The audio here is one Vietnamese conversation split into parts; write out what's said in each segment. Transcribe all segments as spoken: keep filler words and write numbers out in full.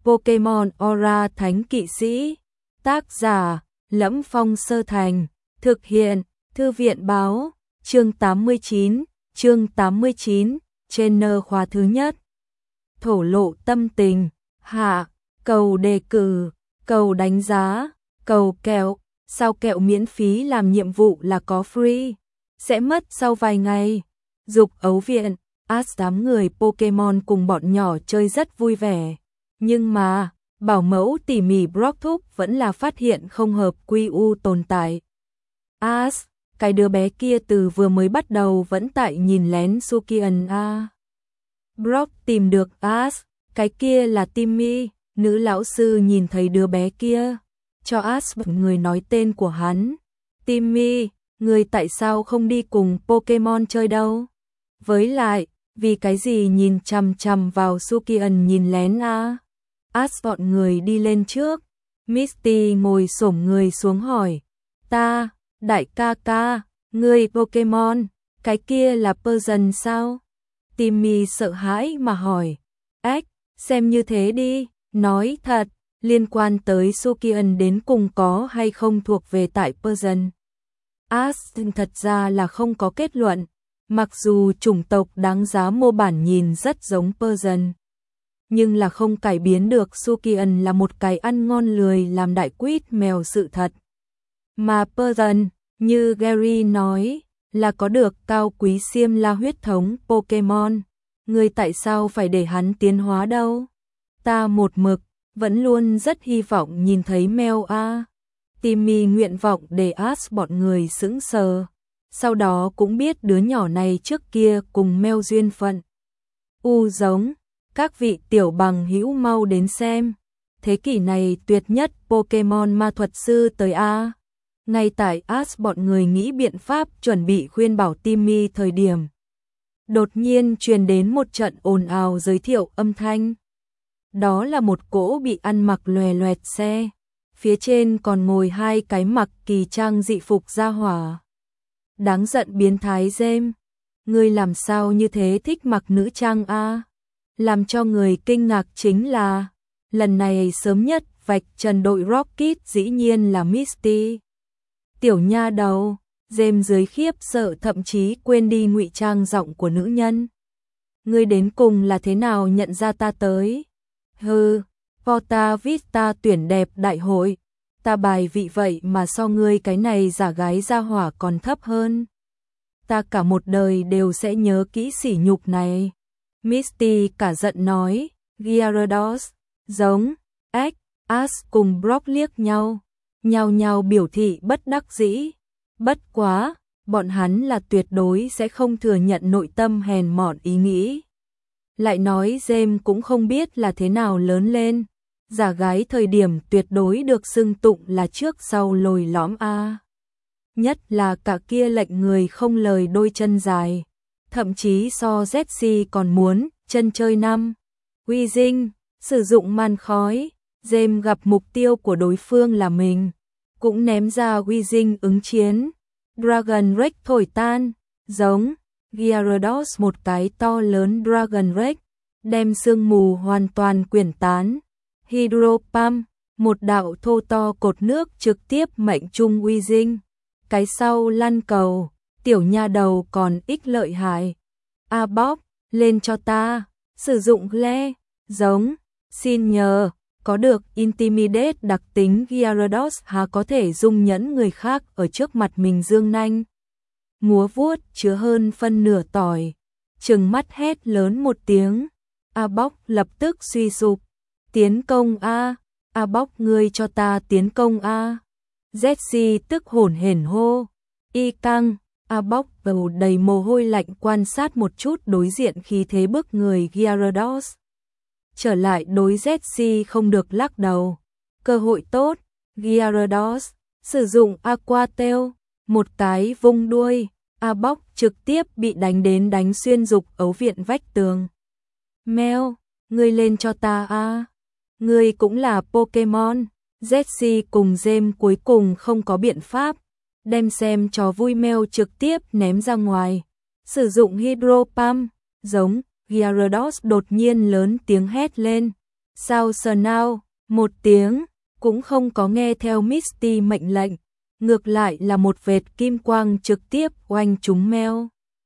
Pokemon Aura Thánh Kỵ Sĩ. Tác giả: Lẫm Phong Sơ Thành. Thực hiện: Thư viện báo. Chương tám mươi chín. Chương tám mươi chín. Trainer khóa thứ nhất. Thổ lộ tâm tình. Hạ. Cầu đề cử. Cầu đánh giá. Cầu kẹo. Sao kẹo miễn phí làm nhiệm vụ là có free. Sẽ mất sau vài ngày. Dục ấu viện. As đám người Pokemon cùng bọn nhỏ chơi rất vui vẻ. Nhưng mà, bảo mẫu tỉ mỉ Brock Thúc vẫn là phát hiện không hợp quy u tồn tại. As, cái đứa bé kia từ vừa mới bắt đầu vẫn tại nhìn lén Sukian a. Brock tìm được As, cái kia là Timmy, nữ lão sư nhìn thấy đứa bé kia. Cho As một người nói tên của hắn. Timmy, người tại sao không đi cùng Pokemon chơi đâu? Với lại, vì cái gì nhìn chằm chằm vào Sukian nhìn lén a? As bọn người đi lên trước. Misty ngồi xổm người xuống hỏi. Ta, đại ca ca, người Pokemon, cái kia là Persian sao? Timmy sợ hãi mà hỏi. Ếch, xem như thế đi, nói thật, liên quan tới Sukian đến cùng có hay không thuộc về tại Persian. As thật ra là không có kết luận, mặc dù chủng tộc đáng giá mô bản nhìn rất giống Persian. Nhưng là không cải biến được Sukian là một cái ăn ngon lười làm đại quýt mèo sự thật. Mà Persian, như Gary nói, là có được cao quý xiêm la huyết thống Pokemon. Người tại sao phải để hắn tiến hóa đâu? Ta một mực, vẫn luôn rất hy vọng nhìn thấy Mel a. Timmy nguyện vọng để As bọn người sững sờ. Sau đó cũng biết đứa nhỏ này trước kia cùng Mel duyên phận. U giống. Các vị tiểu bằng hữu mau đến xem. Thế kỷ này tuyệt nhất Pokemon ma thuật sư tới a. Ngay tại As bọn người nghĩ biện pháp chuẩn bị khuyên bảo Timmy thời điểm. Đột nhiên truyền đến một trận ồn ào giới thiệu âm thanh. Đó là một cỗ bị ăn mặc lòe loẹt xe. Phía trên còn ngồi hai cái mặc kỳ trang dị phục gia hỏa. Đáng giận biến thái James. Ngươi làm sao như thế thích mặc nữ trang a? Làm cho người kinh ngạc chính là, lần này sớm nhất vạch trần đội Rocket dĩ nhiên là Misty. Tiểu nha đầu, James dưới khiếp sợ thậm chí quên đi ngụy trang giọng của nữ nhân. Ngươi đến cùng là thế nào nhận ra ta tới? Hừ, Porta Vista tuyển đẹp đại hội, ta bài vị vậy mà so ngươi cái này giả gái gia hỏa còn thấp hơn. Ta cả một đời đều sẽ nhớ kỹ sỉ nhục này. Misty cả giận nói, Gyarados, giống, ếch, As cùng Brock liếc nhau, nhao nhao biểu thị bất đắc dĩ. Bất quá, bọn hắn là tuyệt đối sẽ không thừa nhận nội tâm hèn mọn ý nghĩ. Lại nói James cũng không biết là thế nào lớn lên, giả gái thời điểm tuyệt đối được xưng tụng là trước sau lồi lõm a. Nhất là cả kia lệnh người không lời đôi chân dài. Thậm chí so Jessie còn muốn, chân chơi năm. Weezing, sử dụng màn khói, James gặp mục tiêu của đối phương là mình. Cũng ném ra Weezing ứng chiến. Dragon Rage thổi tan, giống, Gyarados một cái to lớn Dragon Rage, đem sương mù hoàn toàn quyển tán. Hydro Pump, một đạo thô to cột nước trực tiếp mệnh trung Weezing. Cái sau lăn cầu. Tiểu nha đầu còn ích lợi hại. A bóp, lên cho ta, sử dụng le, giống, xin nhờ, có được Intimidate đặc tính Gyarados há có thể dung nhẫn người khác ở trước mặt mình dương nanh. Múa vuốt chứa hơn phân nửa tỏi, trừng mắt hét lớn một tiếng. A bóp lập tức suy sụp, tiến công A, A bóp ngươi cho ta tiến công A. Jessie tức hổn hển hô, y căng. A bóc đầu đầy mồ hôi lạnh quan sát một chút đối diện khí thế bức người Gyarados. Trở lại đối Jessie không được lắc đầu. Cơ hội tốt, Gyarados, sử dụng Aqua Tail, một cái vung đuôi, A bóc trực tiếp bị đánh đến đánh xuyên dục ấu viện vách tường. Mel, ngươi lên cho ta a. Ngươi cũng là Pokemon. Jessie cùng James cuối cùng không có biện pháp. Đem xem trò vui Mel trực tiếp ném ra ngoài. Sử dụng Hydro Pump, giống, Gyarados đột nhiên lớn tiếng hét lên. Sao sờ nào, một tiếng, cũng không có nghe theo Misty mệnh lệnh, ngược lại là một vệt kim quang trực tiếp oanh trúng Mel.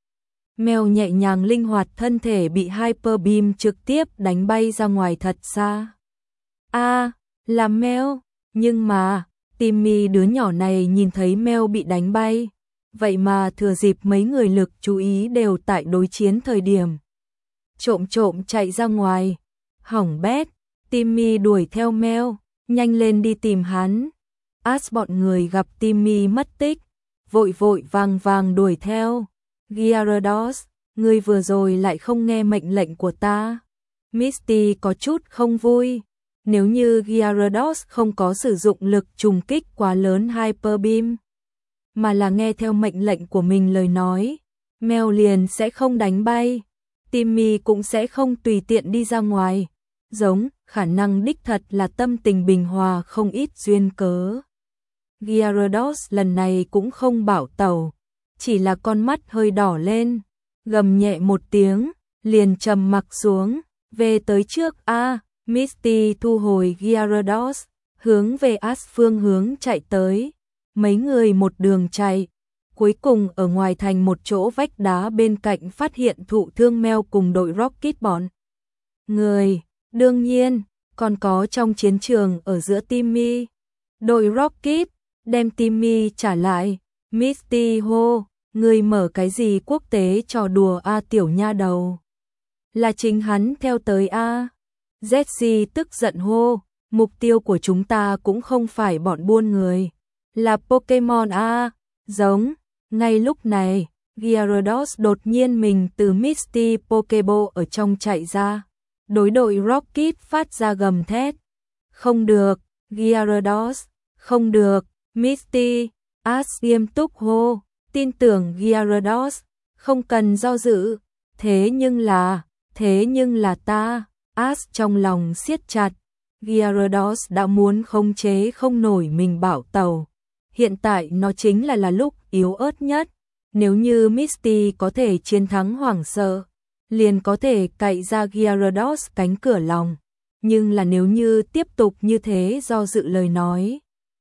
Mel nhẹ nhàng linh hoạt, thân thể bị Hyper Beam trực tiếp đánh bay ra ngoài thật xa. A, à, là Mel, nhưng mà, Timmy đứa nhỏ này nhìn thấy Mel bị đánh bay, vậy mà thừa dịp mấy người lực chú ý đều tại đối chiến thời điểm. Trộm trộm chạy ra ngoài, hỏng bét, Timmy đuổi theo Mel, nhanh lên đi tìm hắn. Ash bọn người gặp Timmy mất tích, vội vội vàng vàng đuổi theo. Gyarados, ngươi vừa rồi lại không nghe mệnh lệnh của ta. Misty có chút không vui. Nếu như Gyarados không có sử dụng lực trùng kích quá lớn Hyper Beam, mà là nghe theo mệnh lệnh của mình lời nói, Mel liền sẽ không đánh bay, Timmy cũng sẽ không tùy tiện đi ra ngoài. Giống, khả năng đích thật là tâm tình bình hòa không ít duyên cớ. Gyarados lần này cũng không bảo tẩu, chỉ là con mắt hơi đỏ lên, gầm nhẹ một tiếng, liền trầm mặc xuống, về tới trước a. À, Misty thu hồi Gyarados, hướng về Ash phương hướng chạy tới. Mấy người một đường chạy, cuối cùng ở ngoài thành một chỗ vách đá bên cạnh phát hiện thụ thương Mel cùng đội Rocket bọn người. Đương nhiên, còn có trong chiến trường ở giữa Timmy. Đội Rocket đem Timmy trả lại. Misty hô, người mở cái gì quốc tế trò đùa a à, tiểu nha đầu. Là chính hắn theo tới a. À. Jessie tức giận hô, mục tiêu của chúng ta cũng không phải bọn buôn người, là Pokemon a. À. Giống, ngay lúc này, Gyarados đột nhiên mình từ Misty Pokeball ở trong chạy ra. Đối đội Rocket phát ra gầm thét. Không được, Gyarados, không được, Misty, Ash nghiêm túc hô, tin tưởng Gyarados, không cần do dự, thế nhưng là, thế nhưng là ta, Ash trong lòng siết chặt, Gyarados đã muốn khống chế không nổi mình bảo tàu, hiện tại nó chính là là lúc yếu ớt nhất, nếu như Misty có thể chiến thắng hoảng sợ, liền có thể cạy ra Gyarados cánh cửa lòng, nhưng là nếu như tiếp tục như thế do dự lời nói.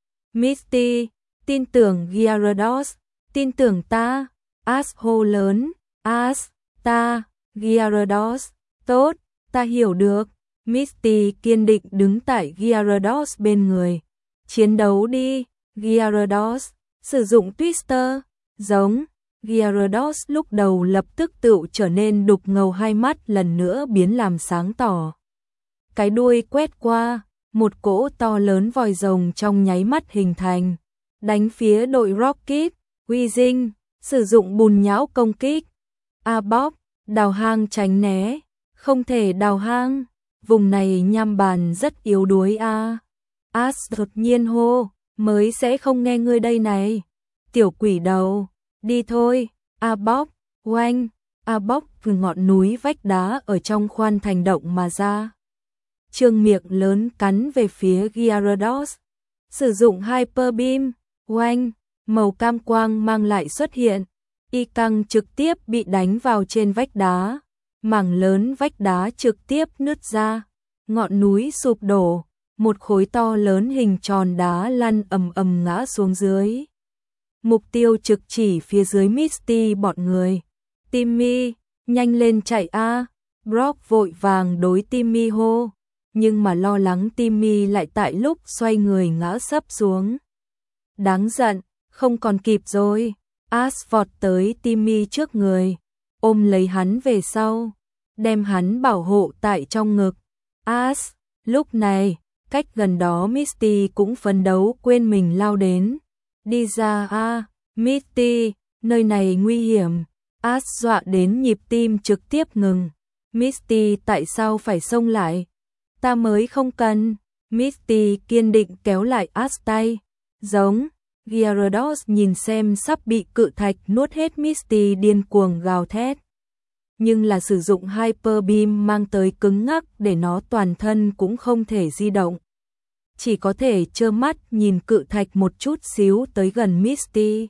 Misty, tin tưởng Gyarados, tin tưởng ta, Ash hô lớn, Ash, ta, Gyarados, tốt, ta hiểu được. Misty kiên định đứng tại Gyarados bên người. Chiến đấu đi, Gyarados, sử dụng Twister, giống. Gyarados lúc đầu lập tức tự trở nên đục ngầu, hai mắt lần nữa biến làm sáng tỏ. Cái đuôi quét qua, một cỗ to lớn vòi rồng trong nháy mắt hình thành, đánh phía đội Rocket. Weezing, sử dụng bùn nhão công kích. Arbok, đào hang tránh né, không thể đào hang, vùng này nham bàn rất yếu đuối a. À. Ash đột nhiên hô, mới sẽ không nghe ngươi đây này. Tiểu quỷ đầu, đi thôi. Arbok, oanh, Arbok từ ngọn núi vách đá ở trong khoan thành động mà ra. Trương miệng lớn cắn về phía Gyarados, sử dụng Hyper Beam, oanh, màu cam quang mang lại xuất hiện, y căng trực tiếp bị đánh vào trên vách đá, mảng lớn vách đá trực tiếp nứt ra, ngọn núi sụp đổ, một khối to lớn hình tròn đá lăn ầm ầm ngã xuống dưới. Mục tiêu trực chỉ phía dưới Misty bọn người. Timmy, nhanh lên chạy a. À. Brock vội vàng đối Timmy hô, nhưng mà lo lắng Timmy lại tại lúc xoay người ngã sấp xuống. Đáng giận, không còn kịp rồi. Ash vọt tới Timmy trước người, ôm lấy hắn về sau, đem hắn bảo hộ tại trong ngực. Ash, lúc này, cách gần đó Misty cũng phấn đấu quên mình lao đến. Đi ra a, à, Misty, nơi này nguy hiểm. Ash dọa đến nhịp tim trực tiếp ngừng. Misty tại sao phải xông lại? Ta mới không cần. Misty kiên định kéo lại Ash tay. Giống. Gyarados nhìn xem sắp bị cự thạch nuốt hết, Misty điên cuồng gào thét. Nhưng là sử dụng Hyper Beam mang tới cứng ngắc để nó toàn thân cũng không thể di động. Chỉ có thể trơ mắt nhìn cự thạch một chút xíu tới gần Misty.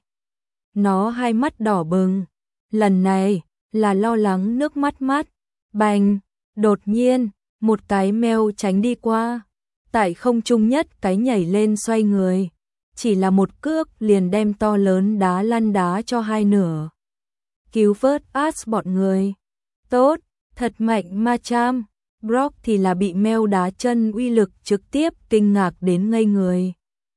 Nó hai mắt đỏ bừng. Lần này là lo lắng nước mắt mắt. Bành, đột nhiên, Một cái mèo tránh đi qua, tại không trung nhất cái nhảy lên xoay người, chỉ là một cước liền đem to lớn đá lăn đá cho hai nửa. Cứu vớt Ash bọn người. Tốt, thật mạnh Machamp. Brock thì là bị mèo đá chân uy lực trực tiếp kinh ngạc đến ngây người.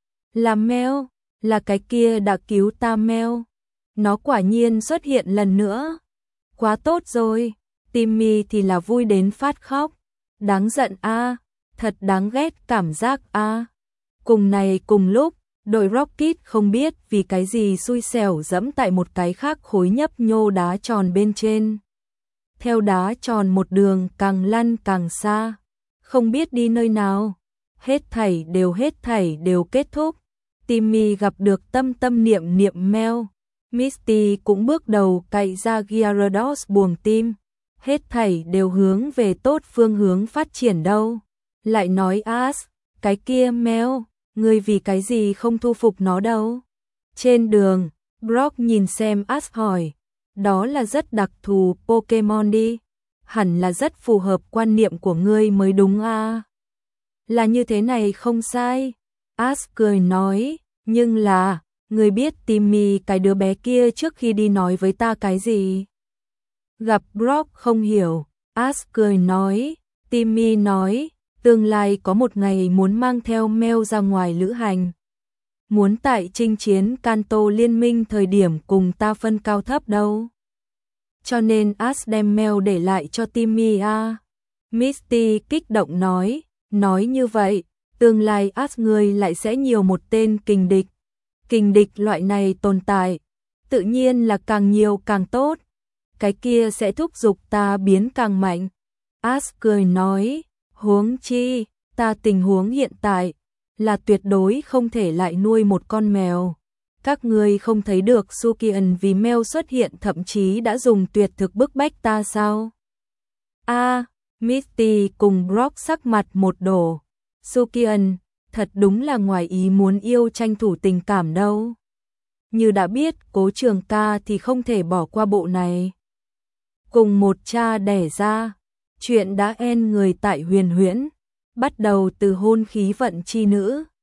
Là mèo, là cái kia đã cứu ta mèo. Nó quả nhiên xuất hiện lần nữa. Quá tốt rồi. Timmy thì là vui đến phát khóc. Đáng giận a, thật đáng ghét cảm giác a. Cùng này cùng lúc, đội Rocket không biết vì cái gì xui xẻo dẫm tại một cái khác khối nhấp nhô đá tròn bên trên. Theo đá tròn một đường càng lăn càng xa, không biết đi nơi nào. Hết thảy đều hết thảy đều kết thúc. Timmy gặp được tâm tâm niệm niệm mèo. Misty cũng bước đầu cày ra Gyarados buồng tim. Hết thảy đều hướng về tốt phương hướng phát triển đâu. Lại nói Ash, cái kia mèo, ngươi vì cái gì không thu phục nó đâu. Trên đường, Brock nhìn xem Ash hỏi, đó là rất đặc thù Pokemon đi, hẳn là rất phù hợp quan niệm của ngươi mới đúng à. Là như thế này không sai. Ash cười nói, nhưng là, ngươi biết Timmy cái đứa bé kia trước khi đi nói với ta cái gì? Gặp Brock không hiểu, Ash cười nói, Timmy nói, tương lai có một ngày muốn mang theo mèo ra ngoài lữ hành. Muốn tại chinh chiến Kanto liên minh thời điểm cùng ta phân cao thấp đâu. Cho nên Ash đem mèo để lại cho Timmy à. Misty kích động nói, nói như vậy, tương lai Ash ngươi lại sẽ nhiều một tên kình địch. Kình địch loại này tồn tại, tự nhiên là càng nhiều càng tốt. Cái kia sẽ thúc giục ta biến càng mạnh. Ash cười nói, huống chi, ta tình huống hiện tại là tuyệt đối không thể lại nuôi một con mèo. Các ngươi không thấy được Sukian vì mèo xuất hiện thậm chí đã dùng tuyệt thực bức bách ta sao? A, à, Misty cùng Brock sắc mặt một đổ. Sukian, thật đúng là ngoài ý muốn yêu tranh thủ tình cảm đâu. Như đã biết Cố Trường Ca thì không thể bỏ qua bộ này. Cùng một cha đẻ ra, chuyện đã en người tại Huyền Huyễn, bắt đầu từ hôn khí vận chi nữ.